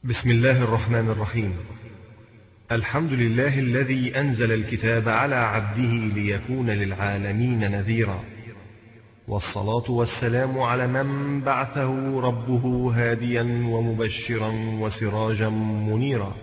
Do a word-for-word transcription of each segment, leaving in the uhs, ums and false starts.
بسم الله الرحمن الرحيم. الحمد لله الذي أنزل الكتاب على عبده ليكون للعالمين نذيرا، والصلاة والسلام على من بعثه ربه هاديا ومبشرا وسراجا منيرا.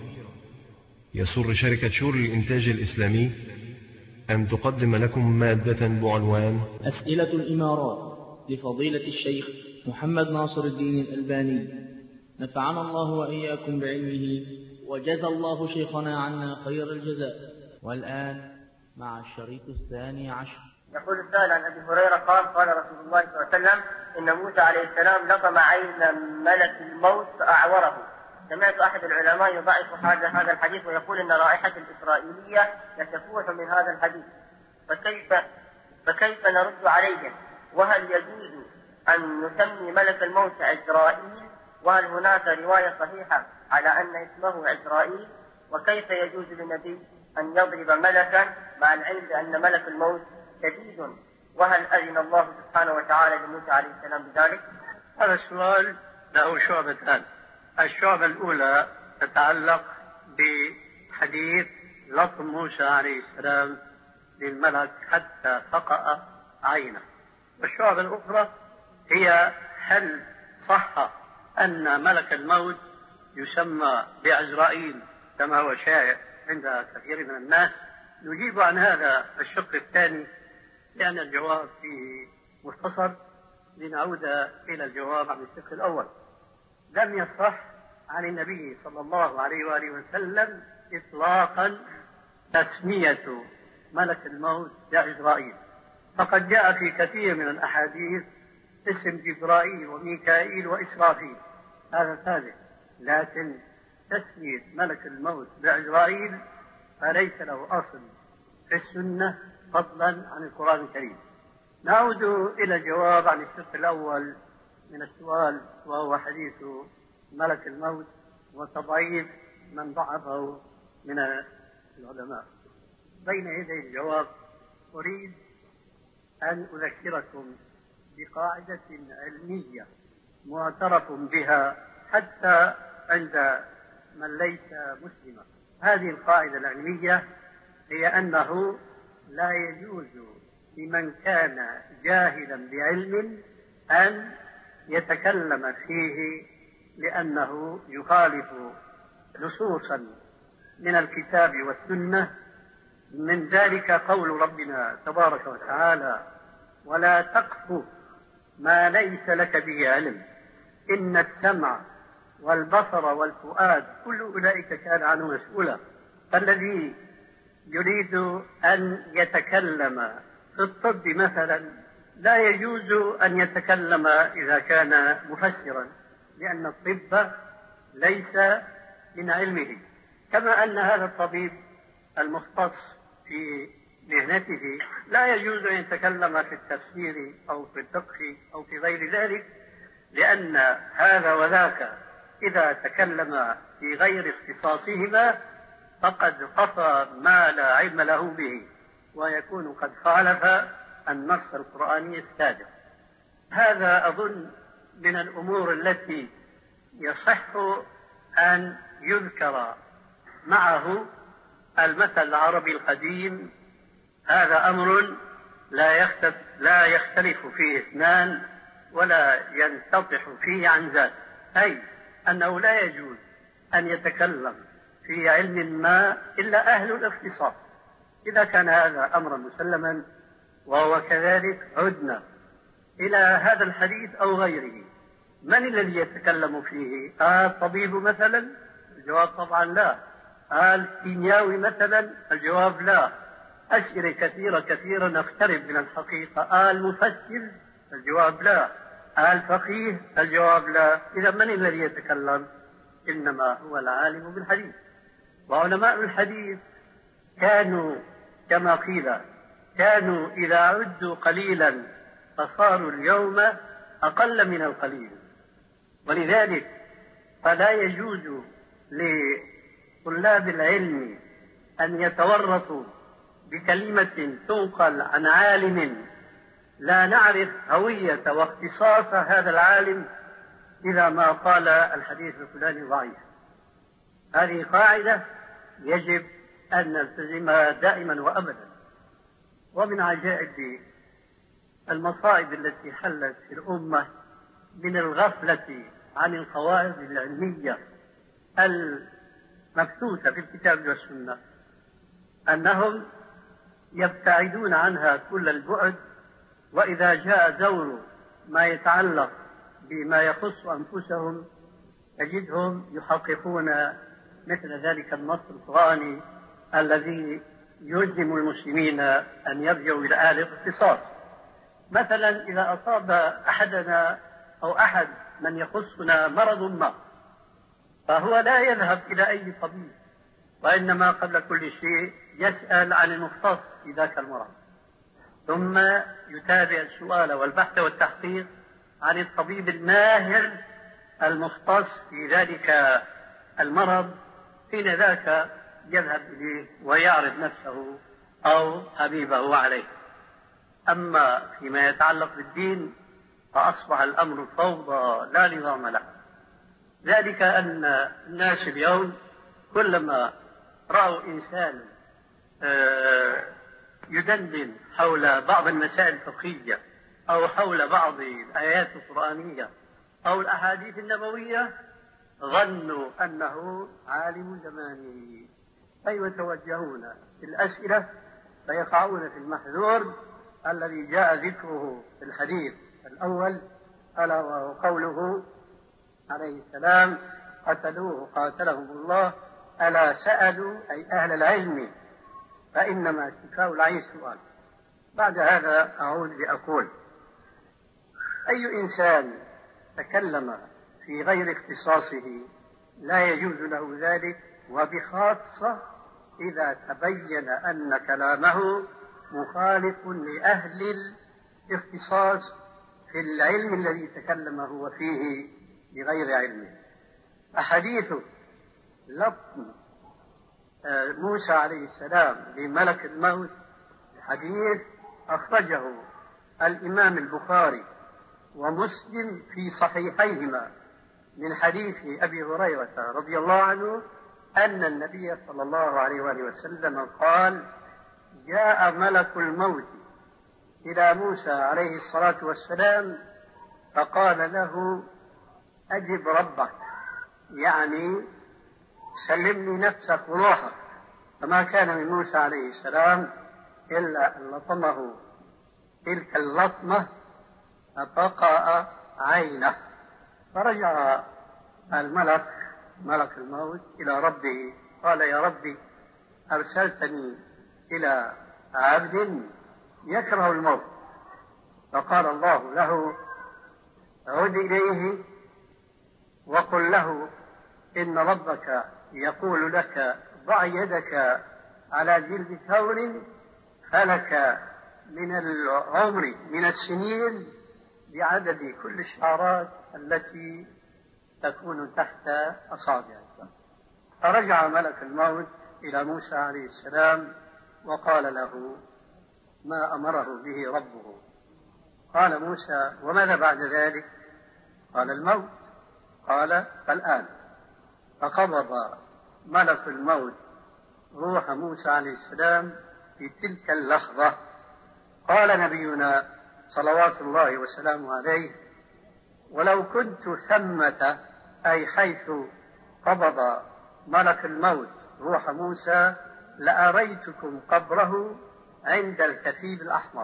يسر شركة شور الإنتاج الإسلامي أن تقدم لكم مادة بعنوان أسئلة الإمارات لفضيلة الشيخ محمد ناصر الدين الألباني، نفعنا الله وإياكم بعلمه وجزى الله شيخنا عنا خير الجزاء. والآن مع الشريط الثاني عشر. يقول السائل عن أبي هريرة قال قال رسول الله صلى الله عليه وسلم إن موسى عليه السلام لطم عين ملك الموت فأعوره. سمعت أحد العلماء يضعف هذا هذا الحديث ويقول إن رائحة الإسرائيلية لتفوح من هذا الحديث، فكيف فكيف نرد عليهم؟ وهل يجوز أن نسمي ملك الموت عزرائيل؟ وهل هناك رواية صحيحة على أن اسمه عزرائيل؟ وكيف يجوز للنبي أن يضرب ملكا مع العلم بأن ملك الموت شديد؟ وهل أذن الله سبحانه وتعالى لموسى عليه السلام بذلك؟ هذا السؤال له شعبتان. الشعبة الأولى تتعلق بحديث لطم موسى عليه السلام للملك حتى فقأ عينه، والشعبة الأخرى هي هل صح أن ملك الموت يسمى بعزرائيل كما هو شائع عند كثير من الناس؟ نجيب عن هذا الشق الثاني لأن الجواب فيه مختصر، لنعود إلى الجواب عن الشق الأول. لم يصح عن النبي صلى الله عليه وآله وسلم إطلاقا تسمية ملك الموت بعزرائيل، فقد جاء في كثير من الأحاديث اسم جبرائيل وميكائيل وإسرافيل، هذا ثابت، لكن تسمية ملك الموت بعزرائيل فليس له أصل في السنة فضلا عن القرآن الكريم. نعود إلى الجواب عن الشق الأول من السؤال، وهو حديث ملك الموت وتضعيف من ضعفه من العلماء. بين يدي الجواب أريد أن أذكركم بقاعدة علمية معترف بها حتى عند من ليس مسلما. هذه القاعدة العلمية هي أنه لا يجوز لمن كان جاهلا بعلم أن يتكلم فيه، لأنه يخالف نصوصا من الكتاب والسنة، من ذلك قول ربنا تبارك وتعالى: ولا تقف ما ليس لك به علم إن السمع والبصر والفؤاد كل أولئك كان عنه مسؤولا. فالذي يريد أن يتكلم في الطب مثلا لا يجوز أن يتكلم إذا كان مفسرا، لأن الطب ليس من علمه، كما أن هذا الطبيب المختص في مهنته لا يجوز أن يتكلم في التفسير أو في الفقه أو في غير ذلك، لأن هذا وذاك إذا تكلم في غير اختصاصهما فقد قصى ما لا علم له به، ويكون قد خالف النص القرآني السابق. هذا أظن من الأمور التي يصح أن يذكر معه المثل العربي القديم: هذا أمر لا يختلف, لا يختلف فيه اثنان ولا ينتطح فيه عن ذات، أي أنه لا يجوز أن يتكلم في علم ما إلا أهل الاختصاص. إذا كان هذا أمرا مسلما وهو كذلك، عدنا إلى هذا الحديث أو غيره، من الذي يتكلم فيه؟ قال طبيب مثلا؟ الجواب طبعا لا. قال كيمياوي مثلا؟ الجواب لا. أسئلة كثيرة كثيرة نقترب من الحقيقة. قال مفسر؟ الجواب لا. قال فقيه؟ الجواب لا. إذا من الذي يتكلم؟ إنما هو العالم بالحديث. وعلماء الحديث كانوا كما قيل كانوا إذا عدوا قليلا فصاروا اليوم أقل من القليل، ولذلك فلا يجوز لطلاب العلم أن يتورطوا بكلمة تنقل عن عالم لا نعرف هوية واختصاص هذا العالم إذا ما قال الحديث الفلاني ضعيف. هذه قاعدة يجب أن نلتزمها دائما وأبدا. ومن عجائب المصائب التي حلت في الأمة من الغفلة عن القواعد العلمية المبثوثة في الكتاب والسنة أنهم يبتعدون عنها كل البعد، وإذا جاء دور ما يتعلق بما يخص أنفسهم تجدهم يحققون مثل ذلك النص القرآني الذي يلزم المسلمين أن يرجعوا إلى أهل الاختصاص. مثلا إذا أصاب أحدنا أو أحد من يخصنا مرض ما، فهو لا يذهب إلى أي طبيب، وإنما قبل كل شيء يسأل عن المختص في ذاك المرض، ثم يتابع السؤال والبحث والتحقيق عن الطبيب الماهر المختص في ذلك المرض، حين ذاك يذهب إليه ويعرض نفسه أو حبيبه عليه. أما فيما يتعلق بالدين فأصبح الأمر فوضى لا نظام له، ذلك أن الناس اليوم كلما رأوا إنسان يدندن حول بعض المسائل الفقهية أو حول بعض الآيات القرآنية أو الأحاديث النبوية ظنوا أنه عالم زمانه، فيتوجهون في الأسئلة فيقعون في المحذور الذي جاء ذكره في الحديث الأول، ألا وهو قوله عليه السلام: قتلوه قاتلهم الله، ألا سألوا أي أهل العلم فإنما شفاء العين سؤال. بعد هذا أعود لأقول: أي إنسان تكلم في غير اختصاصه لا يجوز له ذلك، وبخاصة إذا تبين أن كلامه مخالف لأهل الاختصاص في العلم الذي تكلم هو فيه بغير علمه. أحاديث لطم موسى عليه السلام لملك الموت حديث أخرجه الإمام البخاري ومسلم في صحيحيهما من حديث أبي هريرة رضي الله عنه أن النبي صلى الله عليه وآله وسلم قال: جاء ملك الموت إلى موسى عليه الصلاة والسلام فقال له: أجب ربك، يعني سلمني نفسك وروحك. فما كان من موسى عليه السلام إلا أن لطمه تلك اللطمة فطقأ عينه، فرجع الملك ملك الموت إلى ربه قال: يا ربي، أرسلتني إلى عبد يكره الموت. فقال الله له: عد إليه وقل له إن ربك يقول لك: ضع يدك على جلد ثور فلك من العمر من السنين بعدد كل الشعرات التي تكون تحت أصابعك. فرجع ملك الموت إلى موسى عليه السلام وقال له ما أمره به ربه. قال موسى: وماذا بعد ذلك؟ قال: الموت. قال: فالآن. فقبض ملك الموت روح موسى عليه السلام في تلك اللحظة. قال نبينا صلوات الله وسلامه عليه: ولو كنت ثمة، أي حيث قبض ملك الموت روح موسى، لأريتكم قبره عند الكثيب الأحمر.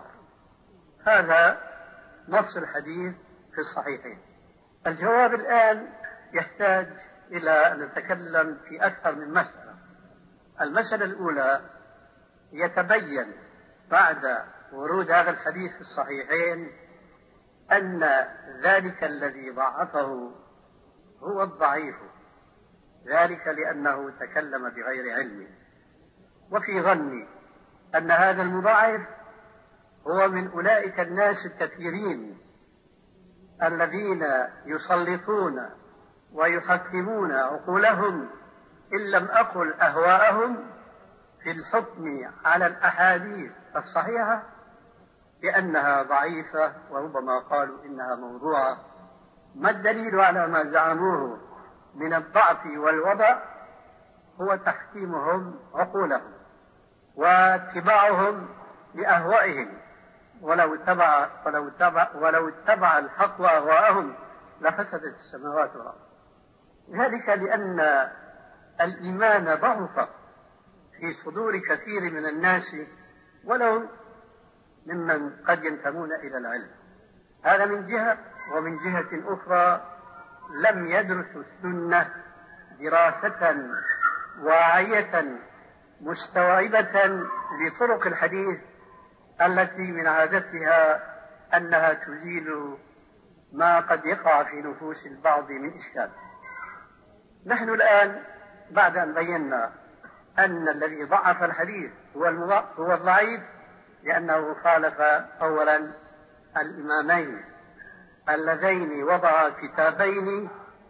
هذا نص الحديث في الصحيحين. الجواب الآن يحتاج إلى أن نتكلم في أكثر من مسألة. المسألة الأولى: يتبين بعد ورود هذا الحديث في الصحيحين أن ذلك الذي ضعفه هو الضعيف، ذلك لأنه تكلم بغير علم. وفي ظني أن هذا المضاعف هو من أولئك الناس الكثيرين الذين يسلطون ويحكمون عقولهم إن لم أقل أهواءهم في الحكم على الأحاديث الصحيحة بأنها ضعيفة، وربما قالوا إنها موضوعة. ما الدليل على ما زعموه من الضعف والوضع؟ هو تحكيمهم عقولهم واتباعهم لأهوائهم، ولو اتبع ولو اتبع ولو اتبع الحق أهواءهم لفسدت السماوات والأرض. ذلك لأن الإيمان ضعف في صدور كثير من الناس ولو ممن قد ينتمون إلى العلم. هذا من جهة، ومن جهة أخرى لم يدرسوا السنة دراسة واعية مستوعبة لطرق الحديث التي من عادتها أنها تزيل ما قد يقع في نفوس البعض من إشكال. نحن الآن بعد أن بينا أن الذي ضعف الحديث هو الضعيف لأنه خالف أولا الإمامين اللذين وضعا كتابين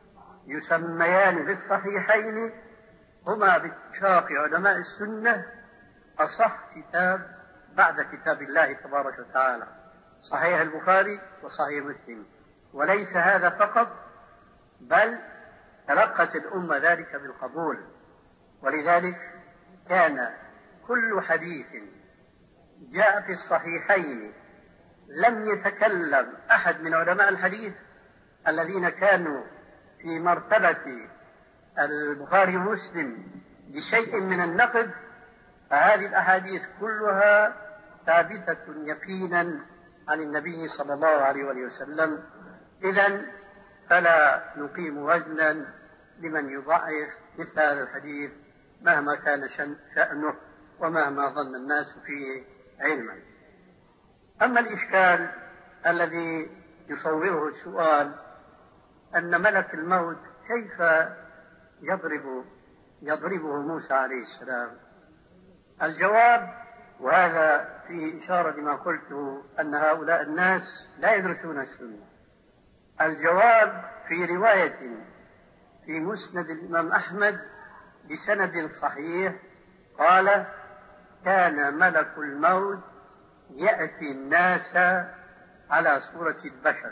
يسميان بالصحيحين، هما باتفاق علماء السنة أصح كتاب بعد كتاب الله تبارك وتعالى، صحيح البخاري وصحيح مسلم. وليس هذا فقط، بل تلقت الأمة ذلك بالقبول، ولذلك كان كل حديث جاء في الصحيحين لم يتكلم أحد من علماء الحديث الذين كانوا في مرتبة البخاري ومسلم بشيء من النقد، فهذه الأحاديث كلها ثابتة يقينا عن النبي صلى الله عليه وسلم. إذن فلا نقيم وزنا لمن يضعف مثل هذا الحديث مهما كان شأنه ومهما ظن الناس فيه علما. أما الإشكال الذي يصوره السؤال أن ملك الموت كيف يضرب يضربه موسى عليه السلام، الجواب، وهذا في إشارة لما قلت أن هؤلاء الناس لا يدرسون السنة، الجواب في رواية في مسند الإمام أحمد بسند صحيح قال: كان ملك الموت يأتي الناس على صورة البشر.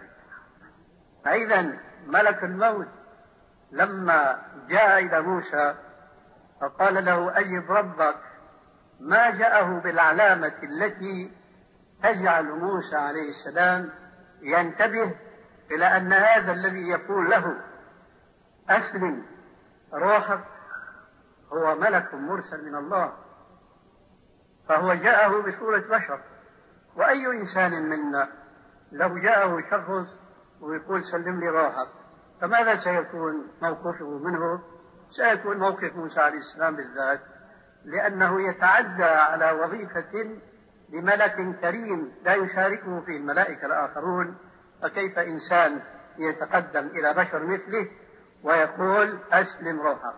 فإذا ملك الموت لما جاء إلى موسى فقال له: أجب ربك، ما جاءه بالعلامة التي تجعل موسى عليه السلام ينتبه إلى أن هذا الذي يقول له أسلم روحك هو ملك مرسل من الله، فهو جاءه بصورة بشر. وأي إنسان منا لو جاءه شخص ويقول سلم لي روحك، فماذا سيكون موقفه منه؟ سيكون موقف موسى عليه السلام بالذات، لأنه يتعدى على وظيفة لملك كريم لا يشاركه فيه الملائكة الآخرون، فكيف إنسان يتقدم إلى بشر مثله ويقول أسلم روحك؟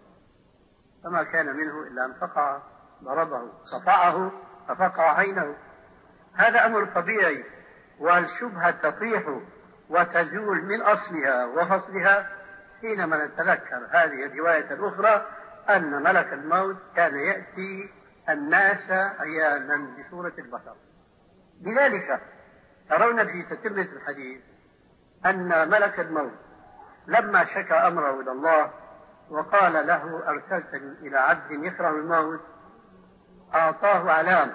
فما كان منه إلا أن فقع ضربه، صفعه ففقع عينه. هذا أمر طبيعي، والشبهة تطيح وتزول من أصلها وفصلها حينما نتذكر هذه الرواية الأخرى أن ملك الموت كان يأتي الناس عيانا بصورة البشر. لذلك ترون في تتمة الحديث أن ملك الموت لما شكى أمره إلى الله وقال له أرسلتني إلى عبد يكره الموت، أعطاه علام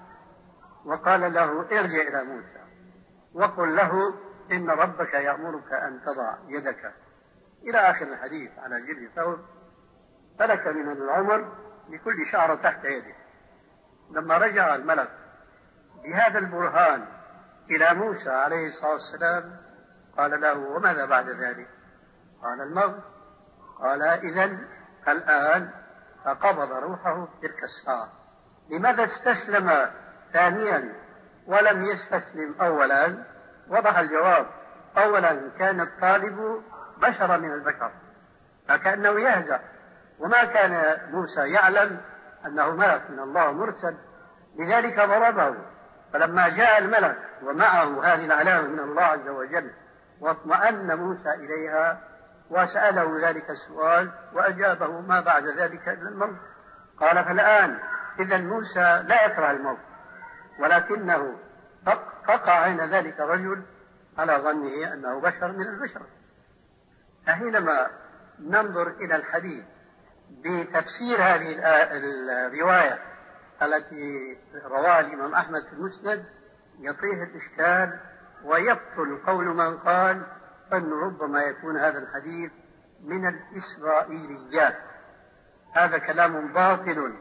وقال له: ارجع إلى موسى وقل له إن ربك يأمرك أن تضع يدك، إلى آخر الحديث على جلد ثوب فلك من العمر لكل شعرة تحت يده. لما رجع الملك بهذا البرهان إلى موسى عليه الصلاة والسلام قال له: وماذا بعد ذلك؟ قال: الموت. قال: إذن الآن فقبض روحه تلك الساعة. لماذا استسلم ثانيا ولم يستسلم أولا؟ وضح الجواب: أولا كان الطالب بشرا من البشر فكأنه يهزأ، وما كان موسى يعلم أنه ملك من الله مرسل، لذلك ضربه. فلما جاء الملك ومعه هذه العلامة من الله عز وجل واطمأن موسى إليها وسأله ذلك السؤال وأجابه ما بعد ذلك إلا الموت. قال: فالآن إذا موسى لا يكره الموت، ولكنه فقع عين ذلك الرجل على ظنه أنه بشر من البشر. فحينما ننظر إلى الحديث بتفسير هذه الرواية التي رواها الإمام أحمد في المسند يطيح الإشكال ويبطل قول من قال أنه ربما يكون هذا الحديث من الإسرائيليات. هذا كلام باطل،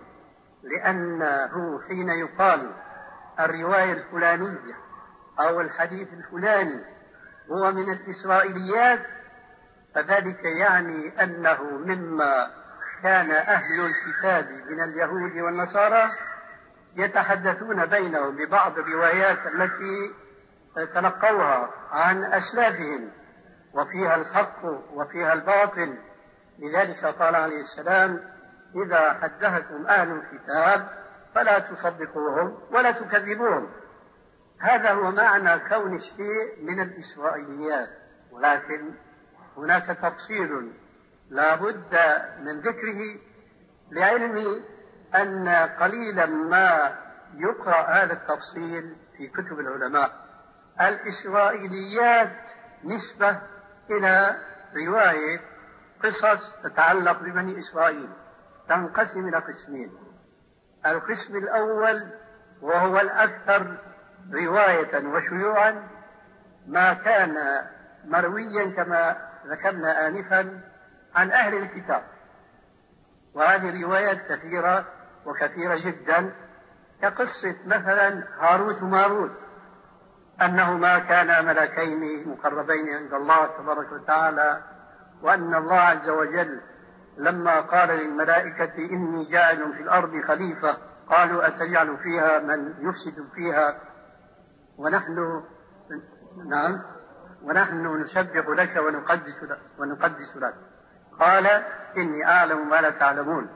لأنه حين يقال الرواية الفلانية أو الحديث الفلاني هو من الإسرائيليات فذلك يعني أنه مما كان أهل الكتاب من اليهود والنصارى يتحدثون بينهم ببعض الروايات التي تلقوها عن أسلافهم وفيها الحق وفيها الباطل. لذلك قال عليه السلام: إذا حدثكم أهل الكتاب فلا تصدقوهم ولا تكذبوهم. هذا هو معنى كون الشيء من الإسرائيليات، ولكن هناك تفصيل لا بد من ذكره، لعلمي أن قليلا ما يقرأ هذا التفصيل في كتب العلماء. الإسرائيليات نسبة إلى رواية قصص تتعلق ببني إسرائيل، تنقسم إلى قسمين. القسم الأول وهو الأكثر رواية وشيوعا ما كان مرويا كما ذكرنا آنفا عن أهل الكتاب، وهذه روايات كثيرة وكثيرة جدا، كقصة مثلا هاروت وماروت، أنهما كانا ملكين مقربين عند الله تبارك وتعالى، وأن الله عز وجل لما قال للملائكة إني جاعل في الأرض خليفة قالوا أتجعل فيها من يفسد فيها ونحن نعم ونحن نسبح لك ونقدس لك, ونقدس لك قال إني أعلم ما لا تعلمون.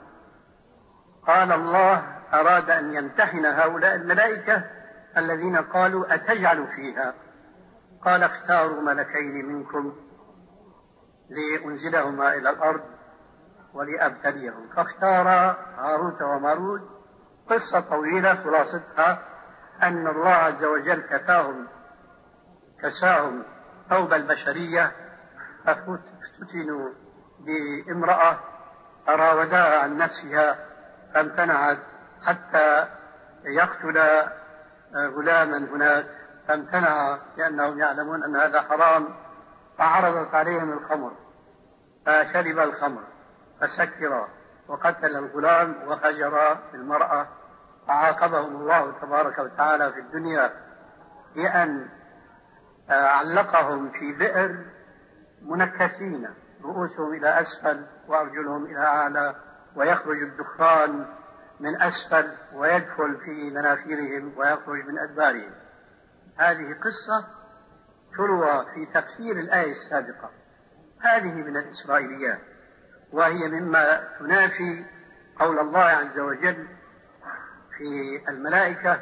قال الله أراد أن يمتحن هؤلاء الملائكة الذين قالوا أتجعل فيها، قال اختاروا ملكين منكم لأنزلهما إلى الأرض ولأبتليهم، فاختار هاروت وماروت. قصة طويلة خلاصتها أن الله عز وجل كفاهم كساهم ثوب البشرية، ففتنوا بامرأة أراودها عن نفسها فامتنعت حتى يقتل غلاما هناك، فامتنع لأنهم يعلمون أن هذا حرام، فعرضت عليهم الخمر فشرب الخمر فسكر وقتل الغلام وهجر المرأة، فعاقبهم الله تبارك وتعالى في الدنيا بأن علقهم في بئر منكسين رؤوسهم إلى أسفل وأرجلهم إلى أعلى، ويخرج الدخان من أسفل ويدخل في مناخيرهم ويخرج من أدبارهم. هذه قصة تروى في تفسير الآية السابقة، هذه من الإسرائيليات، وهي مما تنافي قول الله عز وجل في الملائكة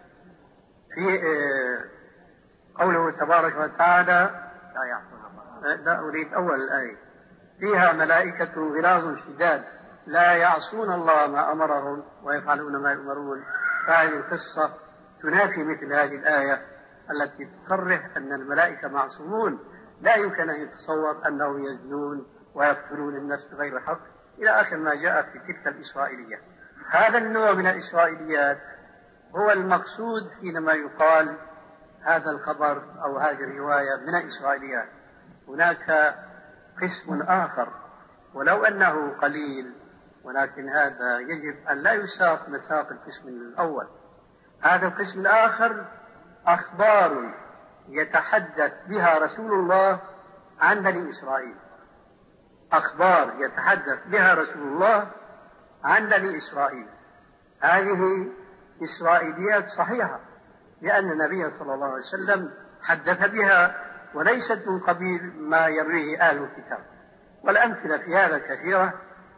في قوله تبارك وتعالى لا أريد أول الآية فيها ملائكة غلاظ شداد لا يعصون الله ما أمرهم ويفعلون ما يؤمرون. فهذه القصة تنافي مثل هذه الآية التي تصرح أن الملائكة معصومون، لا يمكن أن يتصور أنهم يزنون ويقتلون النفس بغير حق إلى آخر ما جاء في تلك الإسرائيليات. هذا النوع من الإسرائيليات هو المقصود حينما يقال هذا الخبر أو هذه الرواية من الإسرائيليات. هناك قسم آخر ولو أنه قليل، ولكن هذا يجب أن لا يساق مساق القسم الأول. هذا القسم الآخر أخبار يتحدث بها رسول الله عن بني إسرائيل، أخبار يتحدث بها رسول الله عن بني إسرائيل. هذه إسرائيليات صحيحة، لأن النبي صلى الله عليه وسلم حدث بها وليست من قبيل ما يرويه أهل الكتاب. والأمثلة في هذا كثيرة،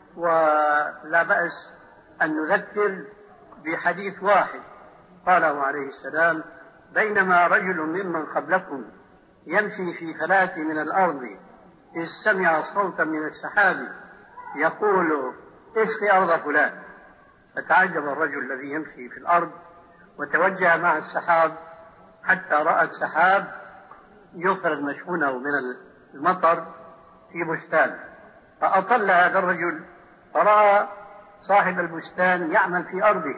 ولا بأس أن نذكر بحديث واحد قاله عليه السلام: بينما رجل ممن قبلكم يمشي في فلاة من الأرض إذ سمع صوتا من السحاب يقول اسقي أرض فلان، فتعجب الرجل الذي يمشي في الأرض وتوجه مع السحاب حتى رأى السحاب يخرج مشحونه من المطر في بستان، فأطل هذا الرجل فرأى صاحب البستان يعمل في أرضه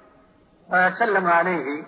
فسلم عليه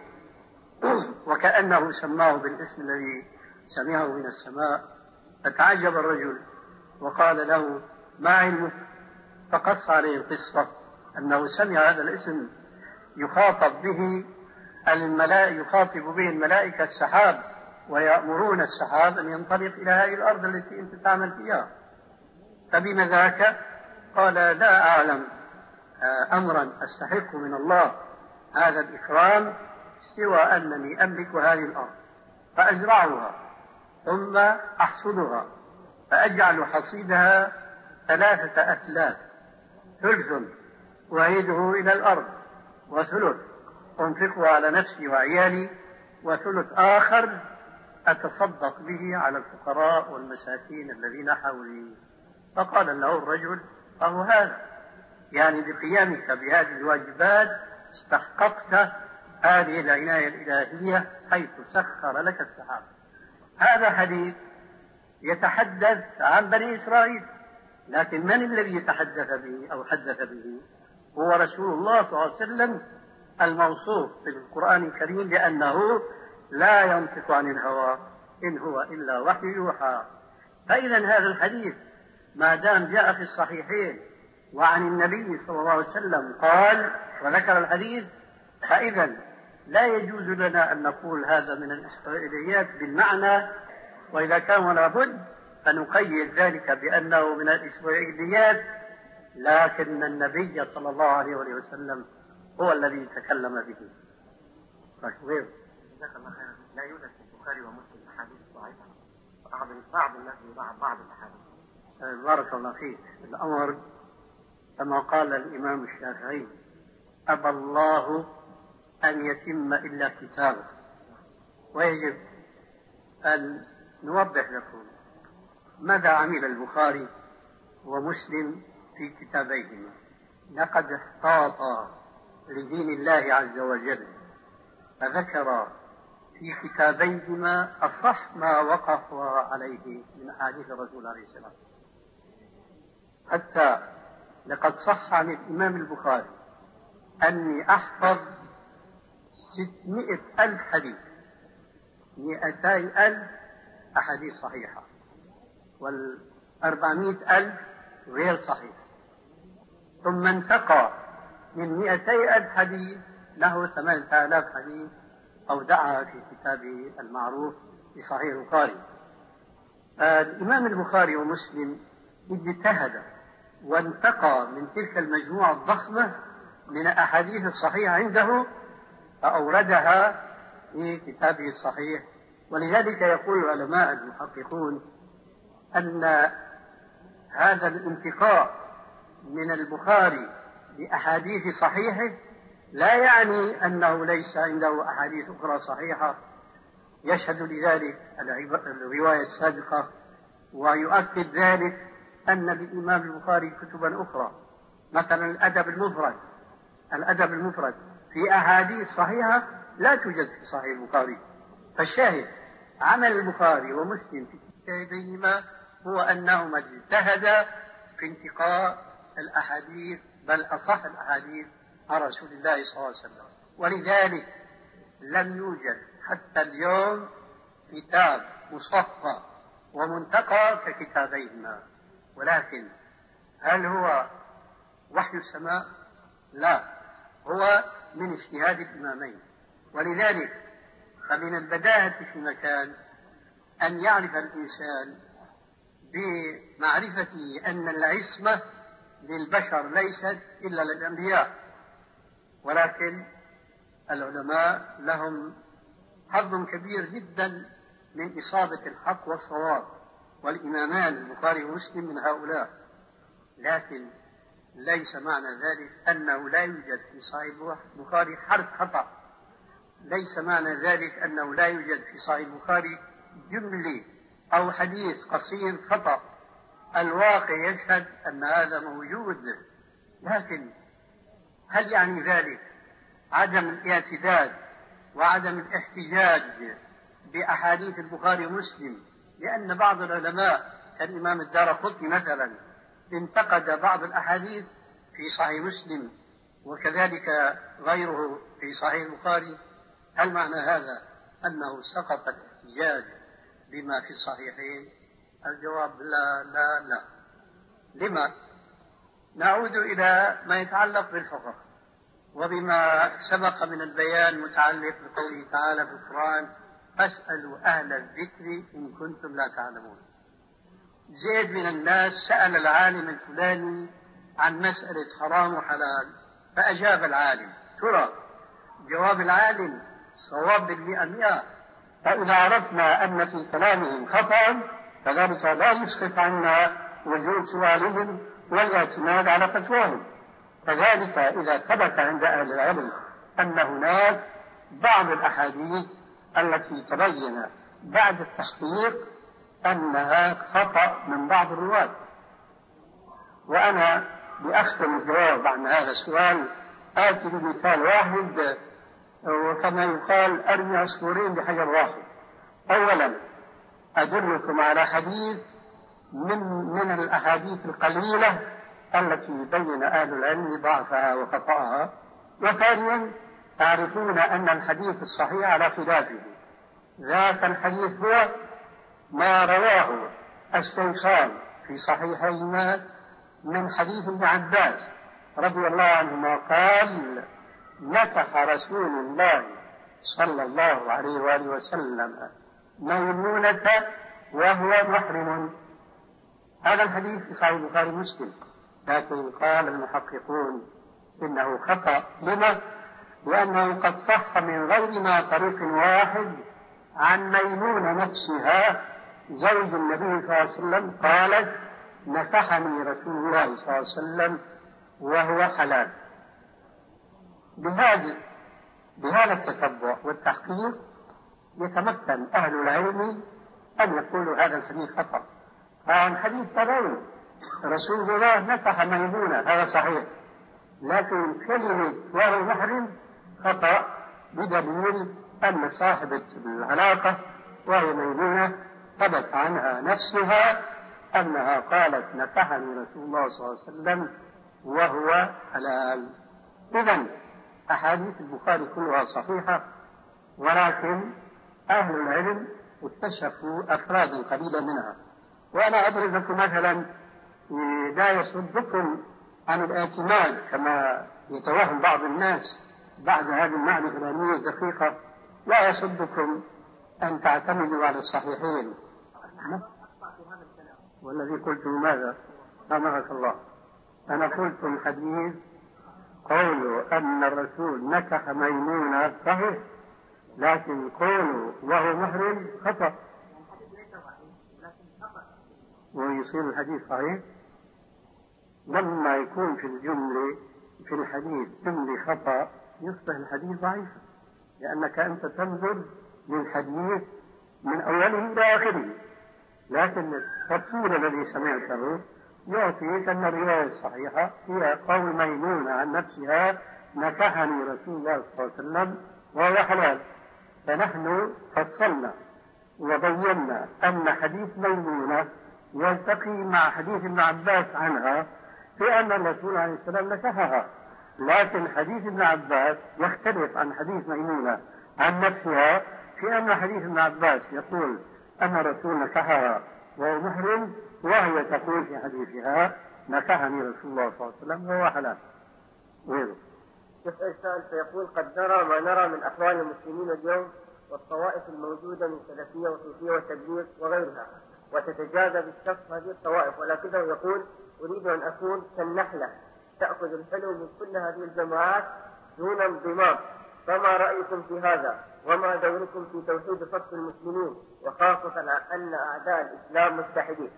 وكأنه سماه بالاسم الذي سمعه من السماء، فتعجب الرجل وقال له: ما علمك؟ فقص عليه القصة أنه سمع هذا الاسم يخاطب به الملائكة، يخاطب به الملائكة السحاب، ويأمرون السحاب أن ينطلق إلى هذه الأرض التي أنت تعمل فيها. فبما ذاك؟ قال: لا أعلم أمرا أستحق من الله هذا الإكرام سوى أنني أملك هذه الأرض فأزرعها ثم أحصدها فأجعل حصيدها ثلاثة أثلاث، ثلث أعيده إلى الأرض وثلث أنفقه على نفسي وعيالي وثلث آخر أتصدق به على الفقراء والمساكين الذين حولي. فقال له الرجل: فهو هذا، يعني بقيامك بهذه الواجبات استحققت هذه العناية الإلهية حيث سخر لك السحاب. هذا حديث يتحدث عن بني إسرائيل، لكن من الذي يتحدث به أو حدث به؟ هو رسول الله صلى الله عليه وسلم الموصوف في القرآن الكريم بأنه لا ينطق عن الهوى إن هو إلا وحي يوحى. فإذا هذا الحديث ما دام جاء في الصحيحين وعن النبي صلى الله عليه وسلم قال وذكر الحديث، فإذا لا يجوز لنا أن نقول هذا من الإسرائيليات بالمعنى، وإذا كان لابد فنقيد ذلك بأنه من الإسرائيليات، لكن النبي صلى الله عليه وسلم هو الذي تكلم به. طيب لا يوجد في البخاري ومسلم أحاديث ضعيفة، بعض بعض الناس يضع بعض الأحاديث. بارك الله فيك. الأمر كما قال الإمام الشافعي: أبى الله أن يتم إلا كتابه. ويجب أن نوضح لكم ماذا عمل البخاري ومسلم في كتابيهما. لقد احتاط لدين الله عز وجل فذكر في كتابيهما أصح ما وقف عليه من أحاديث الرسول عليه السلام. حتى لقد صح عن الإمام البخاري أني أحفظ ستمائة ألف حديث، مئتي ألف أحاديث صحيحة والأربعمائة ألف غير صحيح، ثم انتقى من مئتي ألف حديث له ثمانية آلاف حديث أودعها في كتابه المعروف في صحيح البخاري. الإمام البخاري ومسلم اجتهد وانتقى من تلك المجموعة الضخمة من الأحاديث الصحيحة عنده فأوردها في كتابه الصحيح. ولذلك يقول العلماء المحققون أن هذا الانتقاء من البخاري لأحاديث صحيحة لا يعني أنه ليس عنده أحاديث أخرى صحيحة يشهد لذلك الرواية السابقة، ويؤكد ذلك أن للإمام البخاري كتبا أخرى، مثلا الأدب المفرد. الأدب المفرد في أحاديث صحيحة لا توجد في صحيح البخاري. فالشاهد عمل البخاري ومسلم في كتابيهما هو أنهما اجتهدا في انتقاء الأحاديث، بل أصح الأحاديث عن رسول الله صلى الله عليه وسلم. ولذلك لم يوجد حتى اليوم كتاب مصفى ومنتقى ككتابيهما. ولكن هل هو وحي السماء؟ لا، هو من اجتهاد الإمامين. ولذلك فمن البداهة في مكان أن يعرف الإنسان بمعرفته أن العصمة للبشر ليست إلا للأنبياء، ولكن العلماء لهم حظ كبير جدا من إصابة الحق والصواب، والإمامان البخاري ومسلم من هؤلاء. لكن ليس معنى ذلك أنه لا يوجد في صحيح البخاري حرف خطأ، ليس معنى ذلك أنه لا يوجد في صحيح البخاري جملة أو حديث قصير خطأ. الواقع يشهد أن هذا موجود، لكن هل يعني ذلك عدم الاعتداد وعدم الاحتجاج بأحاديث البخاري ومسلم؟ لأن بعض العلماء كالإمام الدارقطني مثلا انتقد بعض الأحاديث في صحيح مسلم وكذلك غيره في صحيح البخاري، هل معنى هذا أنه سقط الاحتجاج بما في الصحيحين؟ الجواب لا لا لا. لما؟ نعود إلى ما يتعلق بالفقه وبما سبق من البيان متعلق بقوله تعالى في القرآن: فاسألوا أهل الذكر إن كنتم لا تعلمون. زيد من الناس سأل العالم الفلاني عن مسألة حرام وحلال، فأجاب العالم. ترى جواب العالم صواب بالمئة مئة، فإذا عرفنا أن في كلامهم خطأ فذلك لا يسقط عنا وجود سؤالهم والاعتماد على فتواهم. كذلك إذا ثبت عند أهل العلم أن هناك بعض الأحاديث التي تبين بعد التحقيق أنها خطأ من بعض الرواة، وأنا بأختم الجواب عن هذا السؤال آتي بمثال واحد، وكما يقال أرمي عصفورين بحجر واحد. أولا أدلكم على حديث من من الأحاديث القليلة التي بين أهل العلم ضعفها وخطأها. وثانيا تعرفون أن الحديث الصحيح على خلافه. ذاك الحديث هو ما رواه الشيخان في صحيحيهما من حديث ابن عباس رضي الله عنهما قال: نكح رسول الله صلى الله عليه وآله وسلم ميمونة وهو محرم. هذا الحديث في صحيح البخاري مسلم، لكن قال المحققون إنه خطأ. لما؟ لأنه قد صح من غير ما طريق واحد عن ميمونة نفسها زوج النبي صلى الله عليه وسلم قالت: نكحني رسول الله صلى الله عليه وسلم وهو حلال. بهذا بهذا التتبع والتحقيق يتمكن أهل العلم أن يقولوا هذا الحديث خطأ. عن حديث طبعا رسول الله نكح ميمونة هذا صحيح، لكن كلمة وهو محرم خطأ، بدليل أن صاحبة العلاقة وهي ميمونة ثبت عنها نفسها أنها قالت: نكحني رسول الله صلى الله عليه وسلم وهو حلال. إذن أحاديث البخاري كلها صحيحة، ولكن أهل العلم اكتشفوا أفرادا قليلا منها. وأنا أضرب لكم مثلا لا يصدكم عن الاعتماد كما يتوهم بعض الناس بعد هذه المعرفة العلمية الدقيقة، لا يصدكم أن تعتمدوا على الصحيحين. والذي قلته ماذا؟ أمرك الله. أنا قلت الحديث قولوا أن الرسول نكح ميمونة صحيح، لكن قولوا وهو محرم خطأ. ويصير الحديث صحيح لما يكون في الجملة في الحديث جملة خطأ يصبح الحديث ضعيف، لأنك أنت تنظر للحديث من أوله إلى آخره، لكن التفسير الذي سمعته يعطيك أن الرواية الصحيحة هي قول ميمونة عن نفسها: نكحني رسول الله صلى الله عليه وسلم وهو حلال. فنحن فصلنا وبينا أن حديث ميمونة يلتقي مع حديث ابن عباس عنها في أن الرسول عليه السلام نكحها، لكن حديث ابن عباس يختلف عن حديث ميمونة عن نفسها في أن حديث ابن عباس يقول أن الرسول نكحها وهو محرم، وهي تقول في حديثها: نكحني رسول الله صلى الله عليه وسلم وهو حلال. غيره يسأل سائل فيقول: قد نرى ما نرى من أحوال المسلمين اليوم والطوائف الموجودة من سلفية وصوفية وتبليغ وغيرها، وتتجاذب الشخص هذه الطوائف، ولكنه يقول: أريد أن أكون كالنحلة تأخذ الحلو من كل هذه الجماعات دون انضمام، فما رأيكم في هذا؟ وما دوركم في توحيد صف المسلمين، وخاصة أن أعداء الإسلام متحدين؟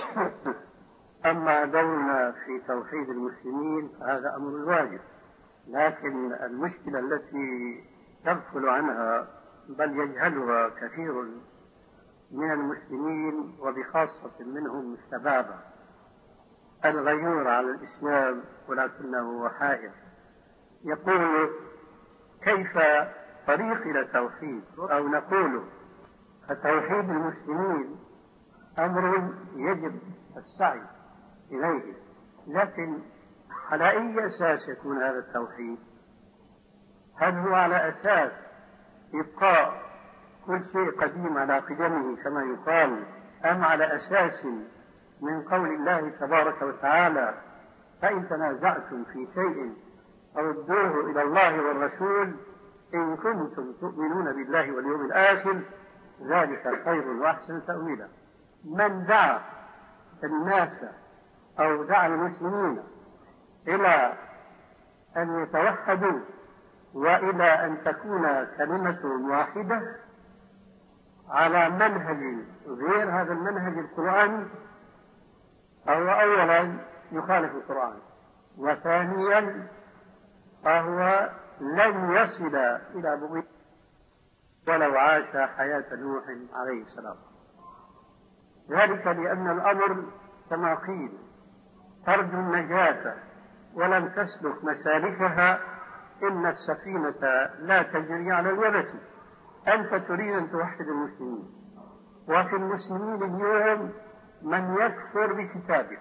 أما دورنا في توحيد المسلمين فهذا أمر واجب، لكن المشكلة التي تغفل عنها بل يجهلها كثير من المسلمين وبخاصة منهم الشباب الغيور على الإسلام ولكنه حائر، يقول: كيف طريق إلى التوحيد؟ أو نقول فتوحيد المسلمين أمر يجب السعي إليه، لكن على أي أساس يكون هذا التوحيد؟ هل هو على أساس إبقاء كل شيء قديم على قدمه كما يقال، أم على أساس من قول الله تبارك وتعالى فإن تنازعتم في شيء فردوه إلى الله والرسول إن كنتم تؤمنون بالله واليوم الآخر ذلك خير وأحسن تأويلا. من دعا الناس أو دعا المسلمين إلى أن يتوحدوا وإلى أن تكون كلمة واحدة على منهج غير هذا المنهج القرآني، فهو أولا يخالف القرآن، وثانيا فهو لن يصل إلى بغية ولو عاش حياة نوح عليه السلام. ذلك لأن الأمر كما قيل ترجو النجاة ولم تسلك مسالكها إن السفينة لا تجري على اليبس. أنت تريد أن توحد المسلمين، وفي المسلمين اليوم من يكفر بكتابه،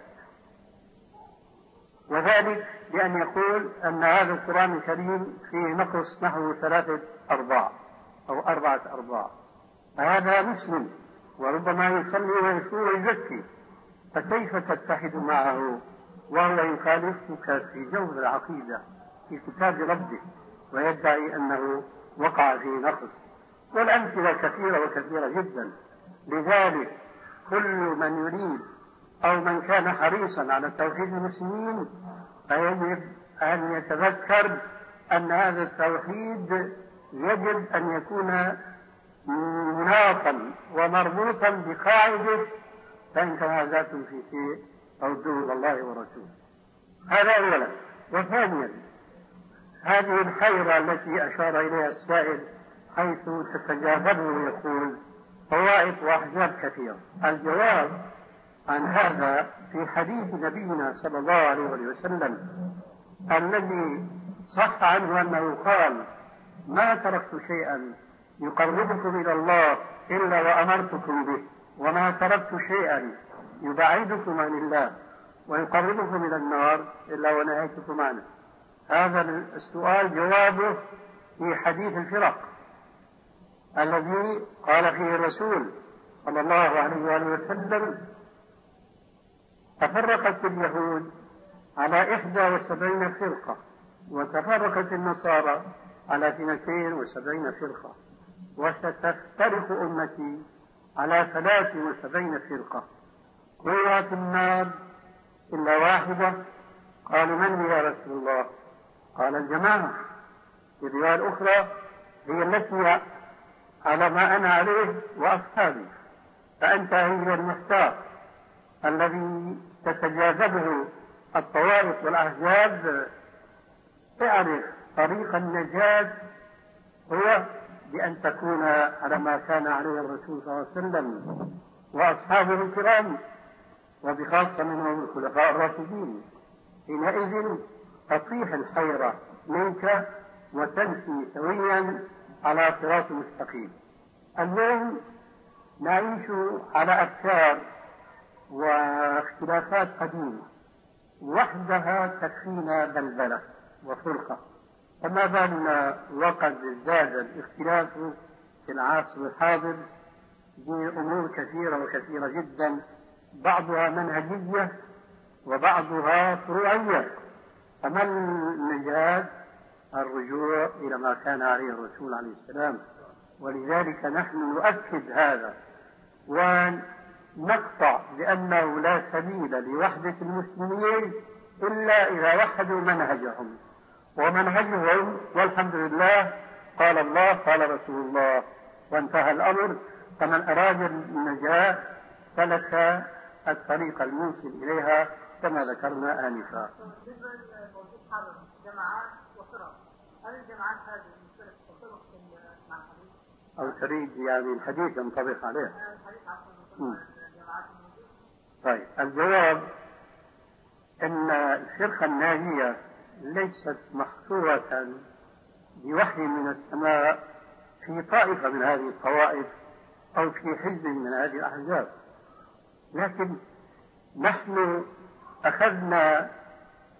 وذلك بأن يقول أن هذا القرآن الكريم فيه نقص نحو ثلاثة أرباع أو أربعة أرباع. هذا مسلم وربما يصلي ويصوم ويزكي، فكيف تتحد معه وهو يخالفك في جوهر العقيدة في كتاب ربه ويدعي أنه وقع فيه نقص؟ والأمثلة كثيرة وكثيرة جدا. لذلك كل من يريد أو من كان حريصا على توحيد المسلمين فيجب أن يتذكر أن هذا التوحيد يجب أن يكون مناطا ومربوطا بقاعدة فإن تنازعتم في شيء فردوه إلى الله ورسوله. هذا أولا. وثانيا هذه الحيرة التي أشار إليها السائل حيث تتجاذبه ويقول طوائف وأحزاب كثيرة. الجواب عن هذا في حديث نبينا صلى الله عليه وسلم الذي صح عنه أنه قال ما تركت شيئا يقربكم إلى الله إلا وأمرتكم به، وما تركت شيئا يبعدكم عن الله ويقربكم إلى النار إلا ونهيتكم عنه. هذا السؤال جوابه في حديث الفرق الذي قال فيه الرسول صلى الله عليه وآله وسلم تفرقت اليهود على إحدى وسبعين فرقة وتفرقت النصارى على اثنتين وسبعين فرقة وستفترق أمتي على ثلاث وسبعين فرقة كلها في النار إلا واحدة. قالوا من هي يا رسول الله؟ قال الجماعة. في الرواية الأخرى هي التي على ما أنا عليه وأصحابي، فأنت هي المختار الذي تتجاذبه الطوائف والأحزاب. تعرف طريق النجاة هو بأن تكون على ما كان عليه الرسول صلى الله عليه وسلم وأصحابه الكرام وبخاصة منهم الخلفاء الراشدين. حينئذ تطيح الحيرة منك وتمشي سويا على صراط مستقيم. اليوم نعيش على أفكار واختلافات قديمة وحدها تكفينا بلبلة وفرقة، فما بالنا وقد ازداد الاختلاف في العصر الحاضر بأمور كثيرة وكثيرة جدا، بعضها منهجية وبعضها فروعية. فما النجاة؟ الرجوع إلى ما كان عليه الرسول عليه السلام. ولذلك نحن نؤكد هذا ونقطع بأنه لا سبيل لوحدة المسلمين إلا إذا وحدوا منهجهم، ومنهجهم والحمد لله قال الله قال رسول الله وانتهى الأمر. فمن أراد النجاة سلك الطريق الموصل إليها كما ذكرنا آنفا. جماعات وفرق، هل الجماعات هذه مختلف وفرق مع الحديث؟ أو تريد يعني الحديث ينطبق عليه؟ الحديث عفوا الجماعات الموجودة. طيب الجواب أن الفرقة الناجية ليست محصورة بوحي من السماء في طائفة من هذه الطوائف أو في حزب من هذه الأحزاب، لكن نحن أخذنا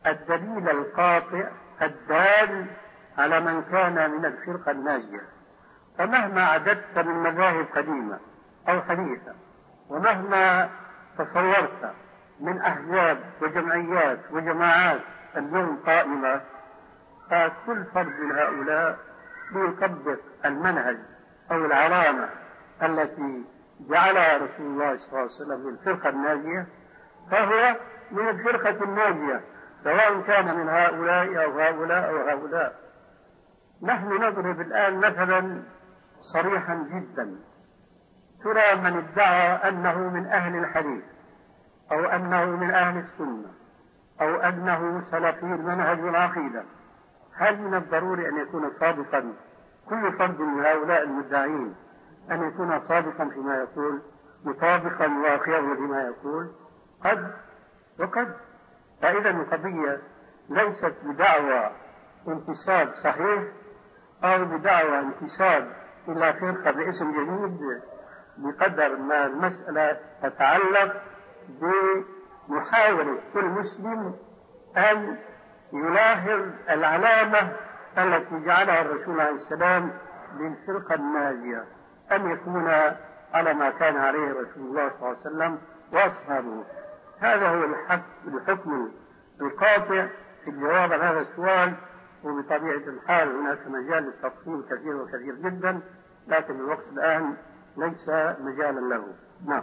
الدليل القاطع الدال على من كان من الفرقة الناجية. فمهما عددت من مذاهب قديمة أو حديثة، ومهما تصورت من أحزاب وجمعيات وجماعات اليوم قائمة، فكل فرد من هؤلاء ليطبق المنهج أو العلامة التي جعلها رسول الله صلى الله عليه وسلم للفرقة الناجية، فهو من الفرقة الناجية، سواء كان من هؤلاء أو هؤلاء أو هؤلاء. نحن نضرب الآن مثلا صريحا جدا. ترى من ادعى أنه من أهل الحديث أو أنه من أهل السنة أو أنه سلفي المنهج والعقيدة، هل من الضروري أن يكون صادقا؟ كل فرد من هؤلاء المدعين أن يكون صادقا فيما يقول، مطابقا واقعا لما يقول؟ قد وقد. فإذا القضية ليست بدعوى انتساب صحيح أو بدعوى انتساب إلى فرقة باسم جديد، بقدر ما المسألة تتعلق بمحاولة كل مسلم أن يلاحظ العلامة التي جعلها الرسول عليه السلام للفرقة الناجية، أن يكون على ما كان عليه رسول الله صلى الله عليه وسلم وأصحابه. هذا هو الحق الحكم القاطع في الجواب على هذا السؤال. وبطبيعة الحال هناك مجال للتفصيل كثير وكثير جدا، لكن الوقت الآن ليس مجالا له. نعم.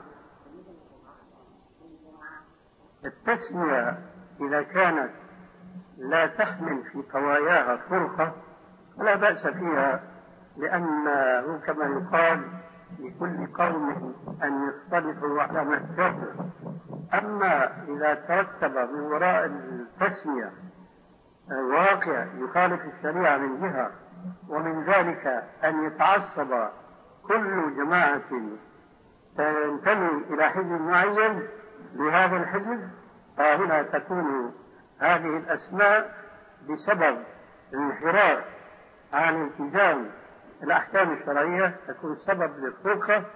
التسمية إذا كانت لا تحمل في طواياها فرقة فلا بأس فيها، لأنه كما يقال لكل قوم أن يصطلحوا على ما اتفقوا. أما إذا ترتب من وراء التسمية واقع يخالف الشريعة من جهة، ومن ذلك أن يتعصب كل جماعة تنتمي إلى حزب معين لهذا الحزب، فهنا تكون هذه الأسماء بسبب الانحراف عن التزام الأحكام الشرعية تكون سبب للفرقة،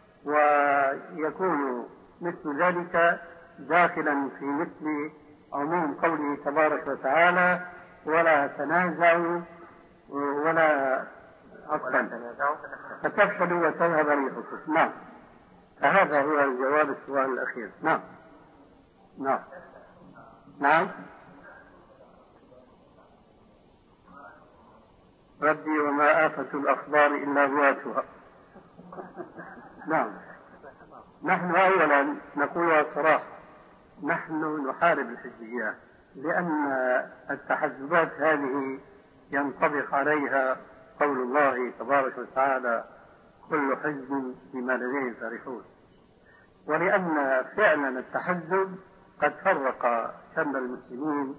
ويكون مثل ذلك داخلا في مثل عموم قوله تبارك وتعالى: ولا تنازعوا ولا عفوا فتفشلوا وتذهب ريحكم. نعم. فهذا هو الجواب السؤال الأخير. نعم نعم نعم. ردي: وما آفة الأخبار إلا ذواتها. نعم. نحن أولا نقولها صراحة، نحن نحارب الحزبيات، لأن التحزبات هذه ينطبق عليها قول الله تبارك وتعالى: كل حزب بما لديهم فرحون. ولأن فعلا التحزب قد فرق شمل المسلمين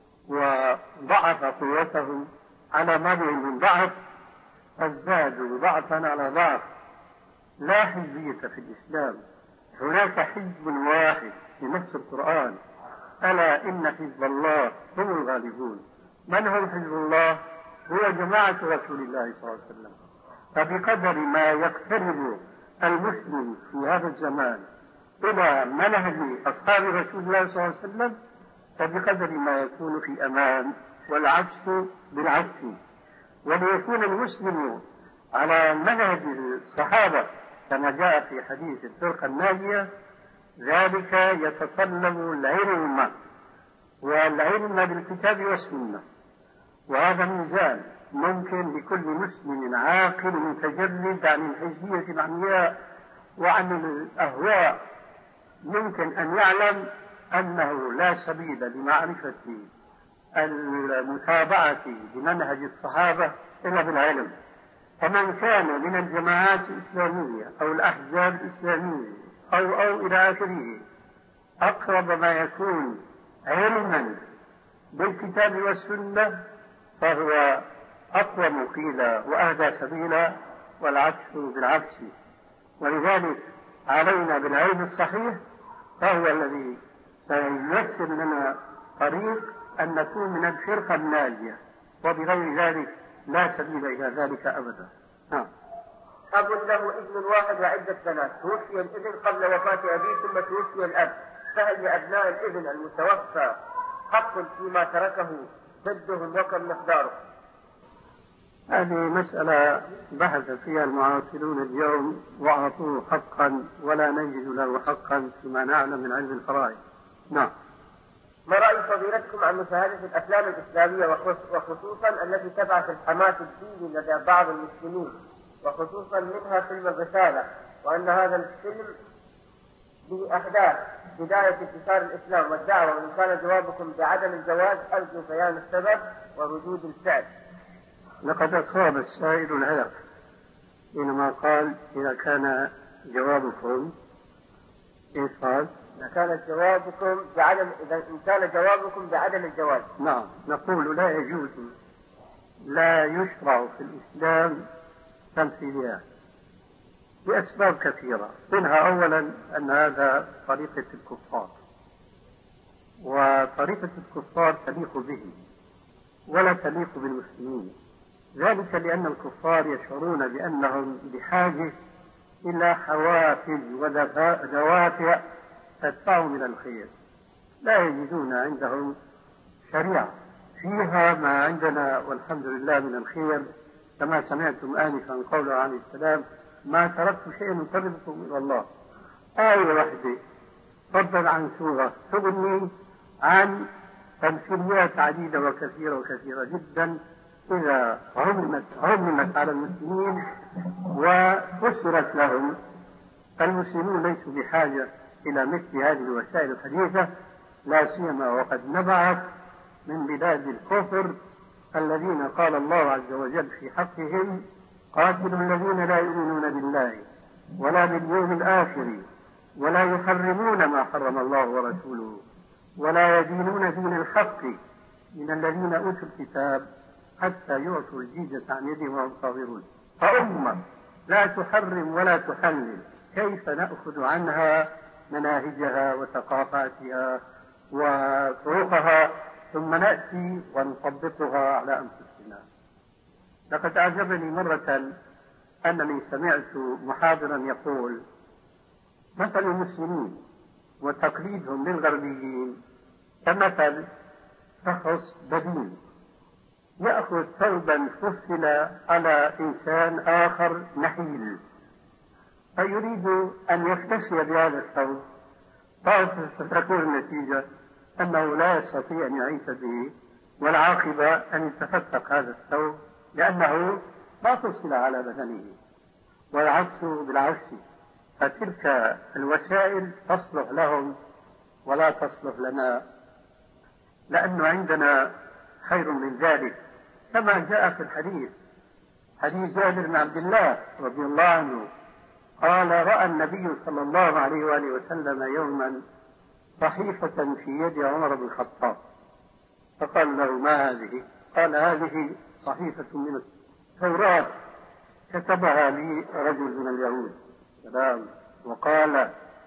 وضعف قوتهم على ما بهم من ضعف، فازدادوا ضعفا على ضعف. لا حزبية في الإسلام، هناك حزب واحد في نفس القرآن: ألا إن حزب الله هم الغالبون. من هم حزب الله؟ هو جماعة رسول الله صلى الله عليه وسلم. فبقدر ما يقترب المسلم في هذا الزمان إلى منهج أصحاب رسول الله صلى الله عليه وسلم فبقدر ما يكون في أمان، والعكس بالعكس. وليكون المسلم على منهج الصحابة كما جاء في حديث الفرقة الناجية، ذلك يتطلب العلم، والعلم بالكتاب والسنة. وهذا ميزان ممكن لكل مسلم عاقل متجرد عن الحزبية العمياء وعن الأهواء، يمكن أن يعلم أنه لا سبيل لمعرفة المتابعة بمنهج الصحابة إلا بالعلم. فمن كان من الجماعات الإسلامية أو الأحزاب الإسلامية أو أو إلى آخره أقرب ما يكون علما بالكتاب والسنة فهو أقوم قيلا وأهدى سبيلا، والعكس بالعكس. ولذلك علينا بالعلم الصحيح، فهو الذي سييسر لنا طريق أن نكون من الفرقة الناجية، وبغير ذلك لا سبيل إلى ذلك أبدا. نعم. أب له ابن واحد وعدة بنات، توفي الابن قبل وفاة أبيه ثم توفي الأب، فهل لأبناء الابن المتوفى حق فيما تركه ضدهم وكم مقداره؟ هذه مسألة بحث فيها المعاصرون اليوم وأعطوه حقا ولا نجد له حقا فيما نعلم من علم الفرائض. نعم. ما رأي فضيلتكم عن مشاهدة الأفلام الإسلامية وخصوصا التي تبعث الحماس الديني لدى بعض المسلمين وخصوصا منها فيلم الرسالة، وأن هذا الفيلم به أحداث بداية انتشار الإسلام والدعوة، وإن كان جوابكم بعدم الجواز أرجو بيان السبب وردود الفعل. لقد أصاب السائل الهدف حينما قال إذا كان جوابكم إيه قال؟ إذا كان جوابكم بعدم إذا إن كان جوابكم بعدم الجواز. نعم، نقول لا يجوز، لا يشرع في الإسلام تمثيليات لأسباب كثيرة، منها أولا أن هذا طريقة الكفار، وطريقة الكفار تليق به ولا تليق بالمسلمين، ذلك لأن الكفار يشعرون بأنهم بحاجة إلى حوافز ودوافع تدفعهم إلى الخير، لا يجدون عندهم شريعة فيها ما عندنا والحمد لله من الخير، كما سمعتم آنفا قوله عليه السلام ما تركت شيئا يقربكم إلى الله. آية واحدة فضل عن سورة تغني عن تمثيليات عديدة وكثيرة وكثيرة جدا إذا عممت عممت على المسلمين وفسرت لهم. المسلمون ليسوا بحاجة إلى مثل هذه الوسائل الحديثة، لا سيما وقد نبعت من بلاد الكفر الذين قال الله عز وجل في حقهم قاتلوا الذين لا يؤمنون بالله ولا باليوم الآخر ولا يحرمون ما حرم الله ورسوله ولا يدينون دين الحق من الذين أوتوا الكتاب حتى يعطوا الجزية عن يدهم وهم صاغرون. فأمة لا تحرم ولا تحلل كيف نأخذ عنها مناهجها وثقافاتها وطرقها ثم نأتي ونطبقها على أنفسنا؟ لقد أعجبني مرة أنني سمعت محاضرا يقول مثل المسلمين وتقليدهم للغربيين كمثل شخص بدين يأخذ ثوبا فصل على إنسان آخر نحيل فيريد أن يفتشي بهذا الثوب، فتكون النتيجة أنه لا يستطيع أن يعيش به، والعاقبة أن يتفتق هذا الثوب لأنه ما فصل على بدنه، والعكس بالعكس. فتلك الوسائل تصلح لهم ولا تصلح لنا، لأنه عندنا خير من ذلك، كما جاء في الحديث حديث جابر بن عبد الله رضي الله عنه قال رأى النبي صلى الله عليه وآله وسلم يوما صحيفة في يد عمر بن الخطاب، فقال له ما هذه؟ قال هذه صحيفة من التوراة كتبها لي رجل من اليهود. سلام. وقال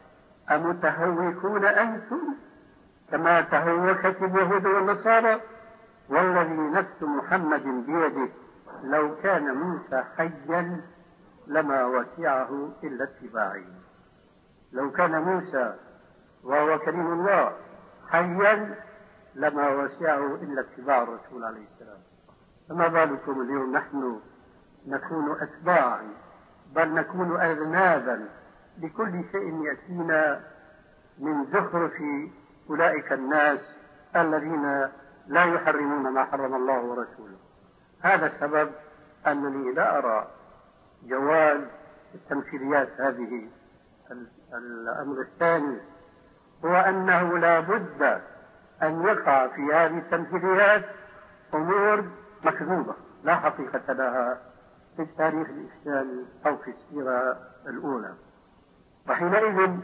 أمتهوكون أنتم كما تهوكت اليهود والنصارى؟ والذي نفس محمد بيده لو كان موسى حيا لما وسعه إلا اتباعي. لو كان موسى وهو كريم الله حيا لما وسعه إلا اتباع الرسول عليه السلام، فما بالكم اليوم نحن نكون أتباعا بل نكون أذنابا لكل شيء يأتينا من زخرف أولئك الناس الذين لا يحرمون ما حرم الله ورسوله. هذا السبب أنني لا أرى جواز التمثيليات هذه. الأمر الثاني هو أنه لا بد أن يقع في هذه التمثيليات أمور مكذوبة لا حقيقة لها في التاريخ الإسلامي أو في السيرة الأولى، وحينئذ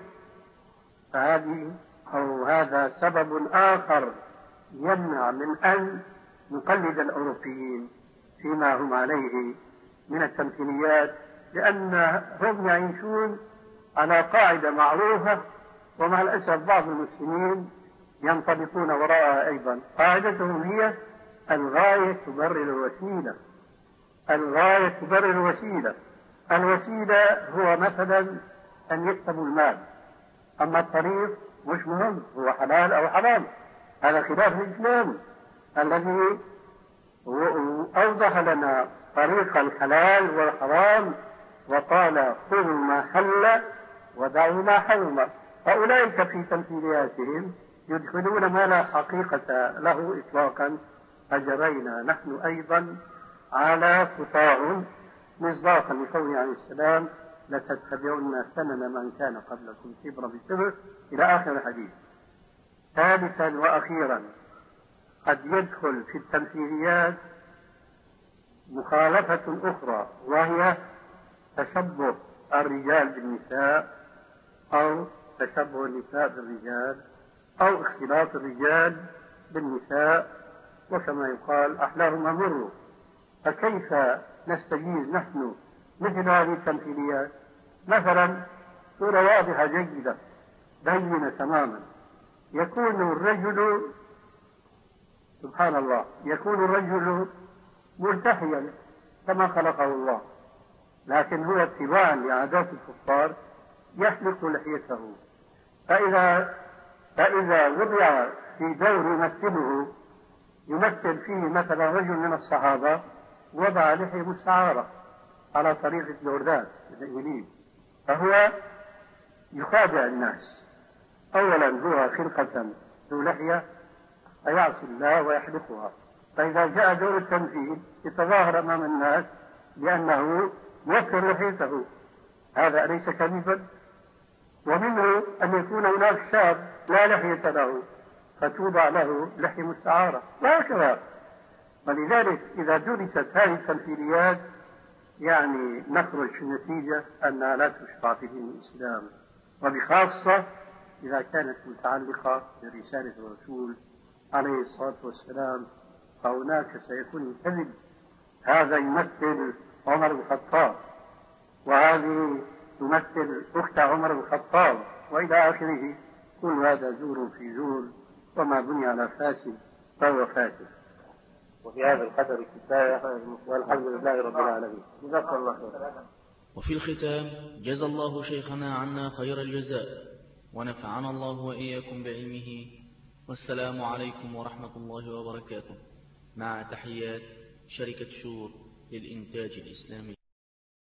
فهذه أو هذا سبب آخر يمنع من أن نقلد الأوروبيين فيما هم عليه من التمثيليات، لأنهم يعيشون على قاعدة معروفة ومع الأسف بعض المسلمين ينطبقون وراءها أيضا. قاعدتهم هي الغاية تبرر الوسيلة، الغاية تبرر الوسيلة. الوسيلة هو مثلا أن يكسبوا المال، أما الطريق مش مهم هو حلال أو حرام، هذا خلاف الإسلام الذي أوضح لنا طريق الحلال والحرام وقال خذوا ما حل ودعوا ما حرم. فأولئك في تمثيلياتهم يدخلون ما لا حقيقة له إطلاقا، فجرينا نحن أيضا على خطاهم مصداقا لقوله عليه السلام لتتبعن سنن من كان قبلكم شبرا بشبر إلى آخر الحديث. ثالثا وأخيرا قد يدخل في التمثيليات مخالفة أخرى، وهي تشبه الرجال بالنساء أو تشبه النساء بالرجال أو اختلاط الرجال بالنساء، وكما يقال أحلاهما مر. فكيف نستجيز نحن مثل هذه التمثيليات؟ مثلا صورة واضحة جيدة بينة تماما، يكون الرجل سبحان الله يكون الرجل ملتحيا كما خلقه الله، لكن هو اتباعا لعادات الكفار يحلق لحيته. فإذا فإذا وضع في دور يمثله يمثل فيه مثلا رجل من الصحابة وضع لحية مستعارة على طريقة جوردان الإنجليز، فهو يخادع الناس. أولا هو خلقة ذو لحية فيعصي الله ويحلقها، فإذا جاء دور التمثيل يتظاهر أمام الناس لأنه يوفر لحيته، هذا أليس كذبا؟ ومنه أن يكون هناك شاب لا لحية له فتوضع له لحية مستعارة وهكذا. ولذلك إذا درست هذه التمثيليات يعني نخرج في النتيجة أنها لا تشرع في دين الإسلام، وبخاصة إذا كانت متعلقة برسالة الرسول عليه الصلاة والسلام، فهناك سيكون الكذب. هذا يمثل عمر بن الخطاب وهذه تمثل أخت عمر بن الخطاب وإلى آخره. كل هذا زور في زور، وما بني على فاسد فهو فاسد. وفي هذا القدر كفاية، والحمد لله رب العالمين. جزاك الله خير. وفي الختام جزى الله شيخنا عنا خير الجزاء، ونفعنا الله وإياكم بعلمه، والسلام عليكم ورحمة الله وبركاته، مع تحيات شركة شور للإنتاج الإسلامي.